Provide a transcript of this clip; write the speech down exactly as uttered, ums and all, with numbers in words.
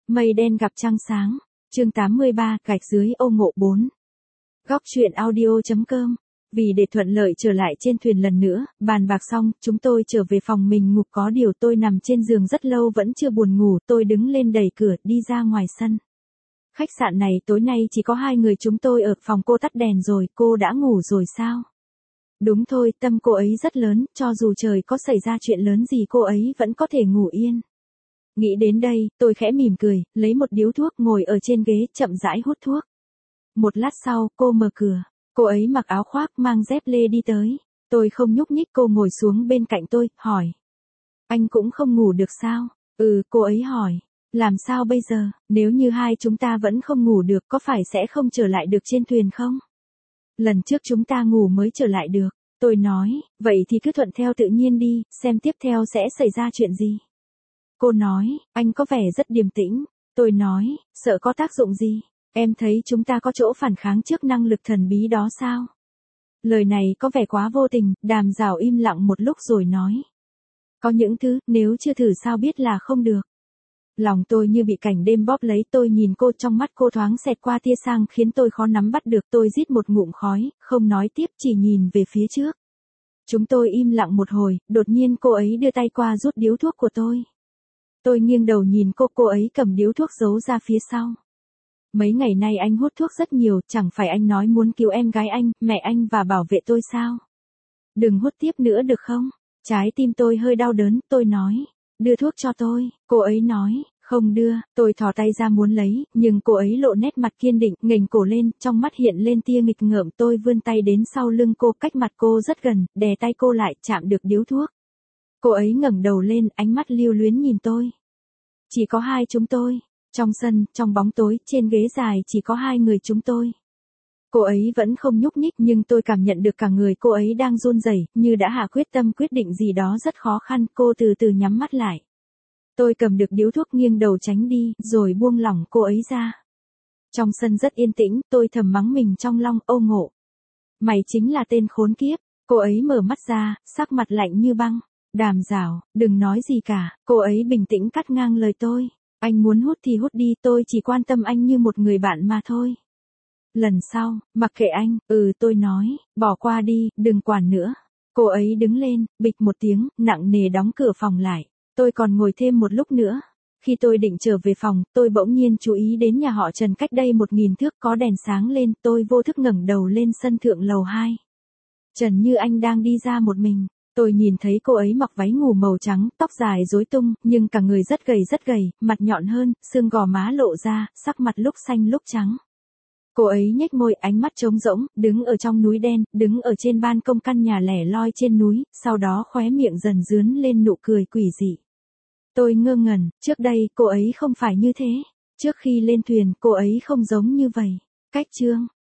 Mây đen gặp trăng sáng. Chương tám mươi ba, gạch dưới ô ngộ bốn. Góc truyện audio chấm com. Vì để thuận lợi trở lại trên thuyền lần nữa, bàn bạc xong, chúng tôi trở về phòng mình ngủ, có điều tôi nằm trên giường rất lâu vẫn chưa buồn ngủ, tôi đứng lên đẩy cửa, đi ra ngoài sân. Khách sạn này tối nay chỉ có hai người chúng tôi ở phòng. Cô tắt đèn rồi, cô đã ngủ rồi sao? Đúng thôi, tâm cô ấy rất lớn, cho dù trời có xảy ra chuyện lớn gì cô ấy vẫn có thể ngủ yên. Nghĩ đến đây, tôi khẽ mỉm cười, lấy một điếu thuốc ngồi ở trên ghế, chậm rãi hút thuốc. Một lát sau, cô mở cửa. Cô ấy mặc áo khoác, mang dép lê đi tới. Tôi không nhúc nhích, cô ngồi xuống bên cạnh tôi, hỏi. Anh cũng không ngủ được sao? Ừ, cô ấy hỏi. Làm sao bây giờ, nếu như hai chúng ta vẫn không ngủ được, có phải sẽ không trở lại được trên thuyền không? Lần trước chúng ta ngủ mới trở lại được. Tôi nói, vậy thì cứ thuận theo tự nhiên đi, xem tiếp theo sẽ xảy ra chuyện gì. Cô nói, anh có vẻ rất điềm tĩnh. Tôi nói, sợ có tác dụng gì? Em thấy chúng ta có chỗ phản kháng trước năng lực thần bí đó sao? Lời này có vẻ quá vô tình, Đàm Giảo im lặng một lúc rồi nói. Có những thứ, nếu chưa thử sao biết là không được. Lòng tôi như bị cảnh đêm bóp lấy, tôi nhìn cô, trong mắt cô thoáng xẹt qua tia sang khiến tôi khó nắm bắt được. Tôi rít một ngụm khói, không nói tiếp, chỉ nhìn về phía trước. Chúng tôi im lặng một hồi, đột nhiên cô ấy đưa tay qua rút điếu thuốc của tôi. Tôi nghiêng đầu nhìn cô, cô ấy cầm điếu thuốc giấu ra phía sau. Mấy ngày nay anh hút thuốc rất nhiều, chẳng phải anh nói muốn cứu em gái anh, mẹ anh và bảo vệ tôi sao? Đừng hút tiếp nữa được không? Trái tim tôi hơi đau đớn, tôi nói. Đưa thuốc cho tôi, cô ấy nói. Không đưa, tôi thò tay ra muốn lấy, nhưng cô ấy lộ nét mặt kiên định, nghềnh cổ lên, trong mắt hiện lên tia nghịch ngợm. Tôi vươn tay đến sau lưng cô, cách mặt cô rất gần, đè tay cô lại, chạm được điếu thuốc. Cô ấy ngẩng đầu lên, ánh mắt lưu luyến nhìn tôi. Chỉ có hai chúng tôi. Trong sân, trong bóng tối, trên ghế dài chỉ có hai người chúng tôi. Cô ấy vẫn không nhúc nhích, nhưng tôi cảm nhận được cả người cô ấy đang run rẩy, như đã hạ quyết tâm quyết định gì đó rất khó khăn. Cô từ từ nhắm mắt lại. Tôi cầm được điếu thuốc, nghiêng đầu tránh đi, rồi buông lỏng cô ấy ra. Trong sân rất yên tĩnh, tôi thầm mắng mình trong lòng, ô ngộ. Mày chính là tên khốn kiếp. Cô ấy mở mắt ra, sắc mặt lạnh như băng. Đàm Giảo, đừng nói gì cả. Cô ấy bình tĩnh cắt ngang lời tôi. Anh muốn hút thì hút đi, tôi chỉ quan tâm anh như một người bạn mà thôi. Lần sau, mặc kệ anh, ừ tôi nói, bỏ qua đi, đừng quản nữa. Cô ấy đứng lên, bịch một tiếng, nặng nề đóng cửa phòng lại. Tôi còn ngồi thêm một lúc nữa. Khi tôi định trở về phòng, tôi bỗng nhiên chú ý đến nhà họ Trần cách đây một nghìn thước có đèn sáng lên, tôi vô thức ngẩng đầu lên sân thượng lầu hai. Trần Như Anh đang đi ra một mình. Tôi nhìn thấy cô ấy mặc váy ngủ màu trắng, tóc dài rối tung, nhưng cả người rất gầy rất gầy, mặt nhọn hơn, xương gò má lộ ra, sắc mặt lúc xanh lúc trắng. Cô ấy nhếch môi, ánh mắt trống rỗng, đứng ở trong núi đen, đứng ở trên ban công căn nhà lẻ loi trên núi, sau đó khóe miệng dần dướn lên nụ cười quỷ dị. Tôi ngơ ngẩn, trước đây cô ấy không phải như thế. Trước khi lên thuyền, cô ấy không giống như vậy. Cách chương